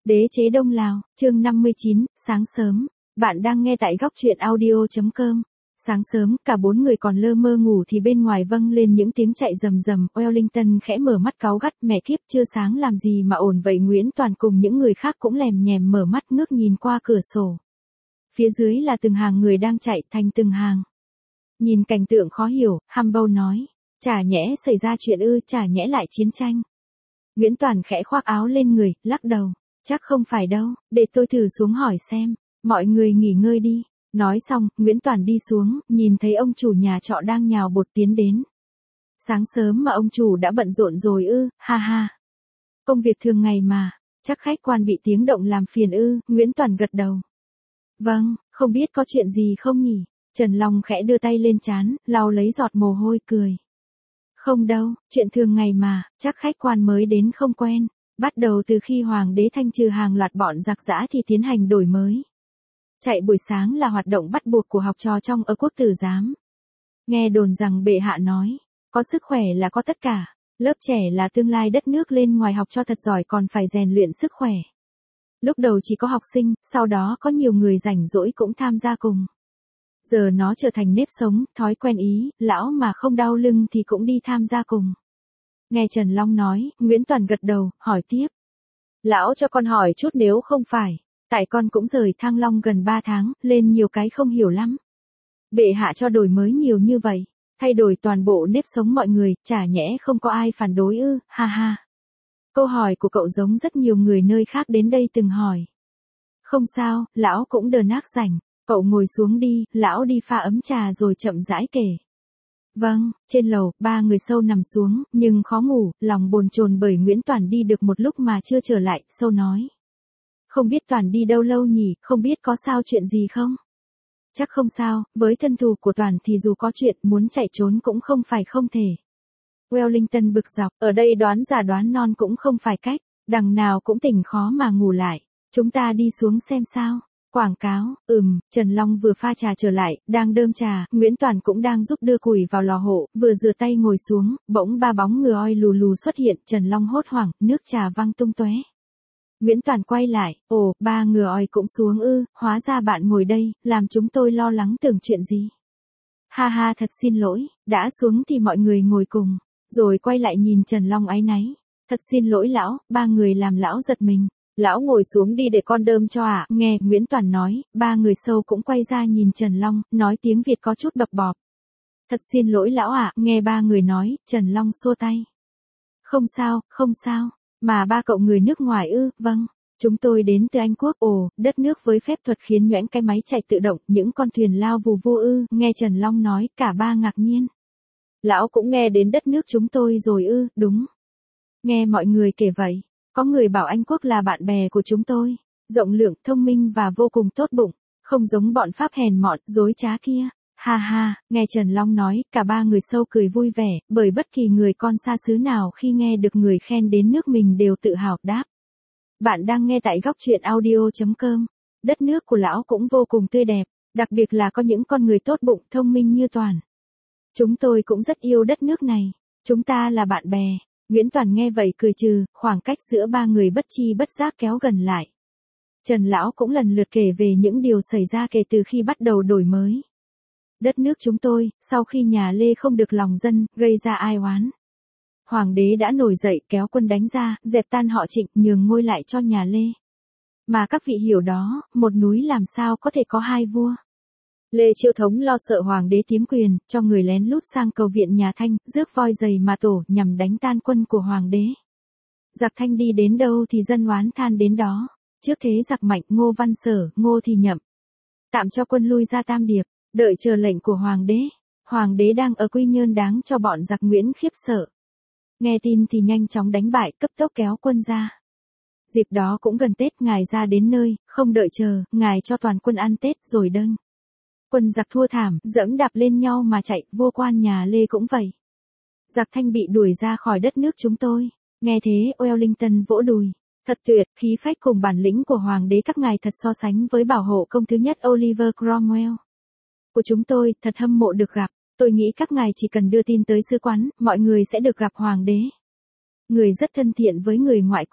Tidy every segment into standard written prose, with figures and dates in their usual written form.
Đế chế Đông Lào, chương 59, sáng sớm. Bạn đang nghe tại góc truyện audio.com. Sáng sớm, cả bốn người còn lơ mơ ngủ thì bên ngoài vang lên những tiếng chạy rầm rầm. Wellington khẽ mở mắt cáu gắt, mẹ kiếp, chưa sáng làm gì mà ổn vậy. Nguyễn Toàn cùng những người khác cũng lèm nhèm mở mắt ngước nhìn qua cửa sổ. Phía dưới là từng hàng người đang chạy thành từng hàng. Nhìn cảnh tượng khó hiểu, Humble nói, chả nhẽ xảy ra chuyện ư, chả nhẽ lại chiến tranh. Nguyễn Toàn khẽ khoác áo lên người, lắc đầu. Chắc không phải đâu, để tôi thử xuống hỏi xem, mọi người nghỉ ngơi đi. Nói xong, Nguyễn Toàn đi xuống, nhìn thấy ông chủ nhà trọ đang nhào bột tiến đến. Sáng sớm mà ông chủ đã bận rộn rồi ư, ha ha. Công việc thường ngày mà, chắc khách quan bị tiếng động làm phiền ư, Nguyễn Toàn gật đầu. Vâng, không biết có chuyện gì không nhỉ? Trần Long khẽ đưa tay lên trán, lau lấy giọt mồ hôi cười. Không đâu, chuyện thường ngày mà, chắc khách quan mới đến không quen. Bắt đầu từ khi Hoàng đế thanh trừ hàng loạt bọn giặc giã thì tiến hành đổi mới. Chạy buổi sáng là hoạt động bắt buộc của học trò trong quốc tử giám. Nghe đồn rằng bệ hạ nói, có sức khỏe là có tất cả, lớp trẻ là tương lai đất nước, lên ngoài học cho thật giỏi còn phải rèn luyện sức khỏe. Lúc đầu chỉ có học sinh, sau đó có nhiều người rảnh rỗi cũng tham gia cùng. Giờ nó trở thành nếp sống, thói quen ý, lão mà không đau lưng thì cũng đi tham gia cùng. Nghe Trần Long nói, Nguyễn Toàn gật đầu, hỏi tiếp. Lão cho con hỏi chút nếu không phải, tại con cũng rời Thăng Long gần 3 tháng, lên nhiều cái không hiểu lắm. Bệ hạ cho đổi mới nhiều như vậy, thay đổi toàn bộ nếp sống mọi người, chả nhẽ không có ai phản đối ư, ha ha. Câu hỏi của cậu giống rất nhiều người nơi khác đến đây từng hỏi. Không sao, lão cũng đờ nác rảnh, cậu ngồi xuống đi, lão đi pha ấm trà rồi chậm rãi kể. Vâng, trên lầu, ba người sâu nằm xuống, nhưng khó ngủ, lòng bồn chồn bởi Nguyễn Toàn đi được một lúc mà chưa trở lại, sâu nói. Không biết Toàn đi đâu lâu nhỉ, không biết có sao chuyện gì không? Chắc không sao, với thân thù của Toàn thì dù có chuyện muốn chạy trốn cũng không phải không thể. Wellington bực dọc, ở đây đoán già đoán non cũng không phải cách, đằng nào cũng tỉnh khó mà ngủ lại. Chúng ta đi xuống xem sao. Quảng cáo, Trần Long vừa pha trà trở lại, đang đơm trà, Nguyễn Toàn cũng đang giúp đưa củi vào lò hộ, vừa rửa tay ngồi xuống, bỗng ba bóng người oi lù lù xuất hiện, Trần Long hốt hoảng, nước trà văng tung tóe. Nguyễn Toàn quay lại, ồ, ba người oi cũng xuống ư, hóa ra bạn ngồi đây, làm chúng tôi lo lắng tưởng chuyện gì. Ha ha, thật xin lỗi, đã xuống thì mọi người ngồi cùng, rồi quay lại nhìn Trần Long áy náy. Thật xin lỗi lão, ba người làm lão giật mình. Lão ngồi xuống đi để con đơm cho ạ. Nghe Nguyễn Toàn nói, ba người sâu cũng quay ra nhìn Trần Long, nói tiếng Việt có chút bập bọp. Thật xin lỗi lão ạ. Nghe ba người nói, Trần Long xua tay. Không sao, không sao. Mà ba cậu người nước ngoài ư? Vâng. Chúng tôi đến từ Anh Quốc. Ồ, đất nước với phép thuật khiến nhoẻn cái máy chạy tự động, những con thuyền lao vù vù ư? Nghe Trần Long nói, cả ba ngạc nhiên. Lão cũng nghe đến đất nước chúng tôi rồi ư? Đúng. Nghe mọi người kể vậy. Có người bảo Anh Quốc là bạn bè của chúng tôi, rộng lượng, thông minh và vô cùng tốt bụng, không giống bọn Pháp hèn mọn, dối trá kia. Ha ha, nghe Trần Long nói, cả ba người sâu cười vui vẻ, bởi bất kỳ người con xa xứ nào khi nghe được người khen đến nước mình đều tự hào đáp. Bạn đang nghe tại góc truyện audio.com. Đất nước của lão cũng vô cùng tươi đẹp, đặc biệt là có những con người tốt bụng, thông minh như Toàn. Chúng tôi cũng rất yêu đất nước này, chúng ta là bạn bè. Nguyễn Toàn nghe vậy cười trừ, khoảng cách giữa ba người bất chi bất giác kéo gần lại. Trần Lão cũng lần lượt kể về những điều xảy ra kể từ khi bắt đầu đổi mới. Đất nước chúng tôi, sau khi nhà Lê không được lòng dân, gây ra ai oán. Hoàng đế đã nổi dậy kéo quân đánh ra, dẹp tan họ Trịnh, nhường ngôi lại cho nhà Lê. Mà các vị hiểu đó, một núi làm sao có thể có hai vua. Lê Chiêu Thống lo sợ hoàng đế tiếm quyền, cho người lén lút sang cầu viện nhà Thanh, rước voi giày mà tổ nhằm đánh tan quân của hoàng đế. Giặc Thanh đi đến đâu thì dân oán than đến đó. Trước thế giặc mạnh, Ngô Văn Sở, Ngô thì nhậm. Tạm cho quân lui ra Tam Điệp, đợi chờ lệnh của hoàng đế. Hoàng đế đang ở Quy Nhơn đáng cho bọn giặc Nguyễn khiếp sợ. Nghe tin thì nhanh chóng đánh bại, cấp tốc kéo quân ra. Dịp đó cũng gần Tết, ngài ra đến nơi, không đợi chờ, ngài cho toàn quân ăn Tết rồi đâng. Quân giặc thua thảm, dẫm đạp lên nhau mà chạy, vua quan nhà Lê cũng vậy. Giặc Thanh bị đuổi ra khỏi đất nước chúng tôi. Nghe thế, Wellington vỗ đùi. Thật tuyệt, khí phách cùng bản lĩnh của hoàng đế các ngài thật so sánh với bảo hộ công thứ nhất Oliver Cromwell. Của chúng tôi, thật hâm mộ được gặp. Tôi nghĩ các ngài chỉ cần đưa tin tới sứ quán, mọi người sẽ được gặp hoàng đế. Người rất thân thiện với người ngoại quốc.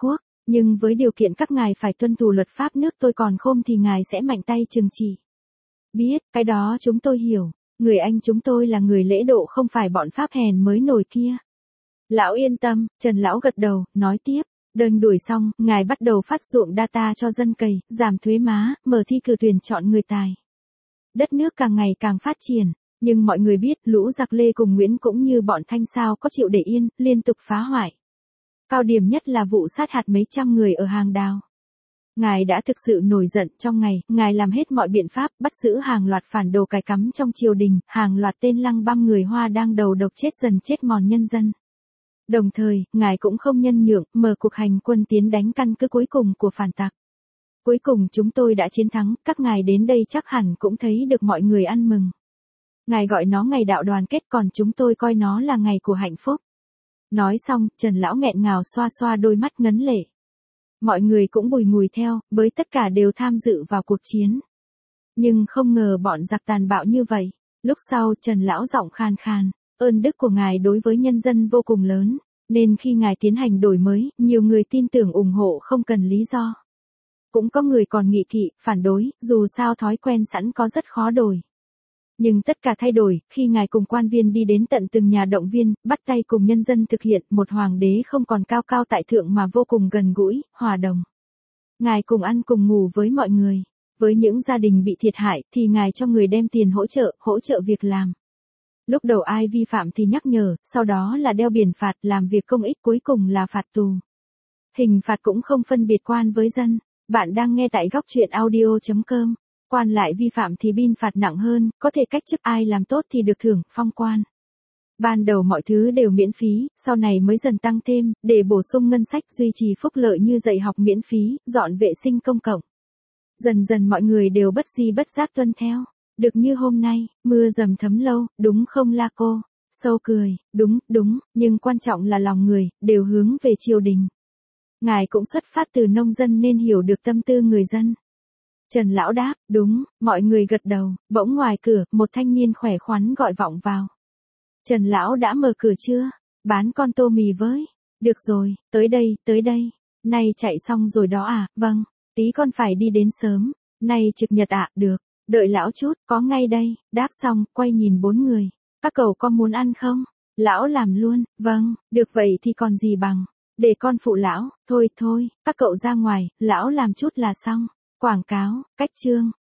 Nhưng với điều kiện các ngài phải tuân thủ luật pháp nước tôi còn khôn thì ngài sẽ mạnh tay trừng trị. Biết, cái đó chúng tôi hiểu. Người Anh chúng tôi là người lễ độ không phải bọn Pháp hèn mới nổi kia. Lão yên tâm, Trần Lão gật đầu, nói tiếp. Đơn đuổi xong, ngài bắt đầu phát ruộng data cho dân cày, giảm thuế má, mở thi cử tuyển chọn người tài. Đất nước càng ngày càng phát triển, nhưng mọi người biết lũ giặc Lê cùng Nguyễn cũng như bọn Thanh sao có chịu để yên, liên tục phá hoại. Cao điểm nhất là vụ sát hại mấy trăm người ở Hàng Đào. Ngài đã thực sự nổi giận trong ngày, ngài làm hết mọi biện pháp bắt giữ hàng loạt phản đồ cài cắm trong triều đình, hàng loạt tên lăng băm người Hoa đang đầu độc chết dần chết mòn nhân dân. Đồng thời, ngài cũng không nhân nhượng, mở cuộc hành quân tiến đánh căn cứ cuối cùng của phản tặc. Cuối cùng chúng tôi đã chiến thắng, các ngài đến đây chắc hẳn cũng thấy được mọi người ăn mừng. Ngài gọi nó ngày đạo đoàn kết còn chúng tôi coi nó là ngày của hạnh phúc. Nói xong, Trần Lão nghẹn ngào xoa xoa đôi mắt ngấn lệ. Mọi người cũng bùi ngùi theo, bởi tất cả đều tham dự vào cuộc chiến. Nhưng không ngờ bọn giặc tàn bạo như vậy. Lúc sau Trần Lão giọng khan khan, ơn đức của ngài đối với nhân dân vô cùng lớn, nên khi ngài tiến hành đổi mới, nhiều người tin tưởng ủng hộ không cần lý do. Cũng có người còn nghị kỵ, phản đối, dù sao thói quen sẵn có rất khó đổi. Nhưng tất cả thay đổi, khi ngài cùng quan viên đi đến tận từng nhà động viên, bắt tay cùng nhân dân thực hiện một hoàng đế không còn cao cao tại thượng mà vô cùng gần gũi, hòa đồng. Ngài cùng ăn cùng ngủ với mọi người. Với những gia đình bị thiệt hại thì ngài cho người đem tiền hỗ trợ việc làm. Lúc đầu ai vi phạm thì nhắc nhở, sau đó là đeo biển phạt làm việc công ích cuối cùng là phạt tù. Hình phạt cũng không phân biệt quan với dân. Bạn đang nghe tại góc truyện audio.com. Quan lại vi phạm thì bin phạt nặng hơn, có thể cách chức ai làm tốt thì được thưởng, phong quan. Ban đầu mọi thứ đều miễn phí, sau này mới dần tăng thêm, để bổ sung ngân sách duy trì phúc lợi như dạy học miễn phí, dọn vệ sinh công cộng. Dần dần mọi người đều bất di bất giác tuân theo. Được như hôm nay, mưa dầm thấm lâu, đúng không la cô? Sâu cười, đúng, nhưng quan trọng là lòng người, đều hướng về triều đình. Ngài cũng xuất phát từ nông dân nên hiểu được tâm tư người dân. Trần Lão đáp, đúng, mọi người gật đầu, bỗng ngoài cửa, một thanh niên khỏe khoắn gọi vọng vào. Trần Lão đã mở cửa chưa? Bán con tô mì với. Được rồi, tới đây. Nay chạy xong rồi đó à, vâng, tí con phải đi đến sớm. Nay trực nhật ạ, được. Đợi lão chút, có ngay đây. Đáp xong, quay nhìn bốn người. Các cậu có muốn ăn không? Lão làm luôn, vâng, được vậy thì còn gì bằng. Để con phụ lão, thôi, các cậu ra ngoài, lão làm chút là xong. Quảng cáo, cách chương.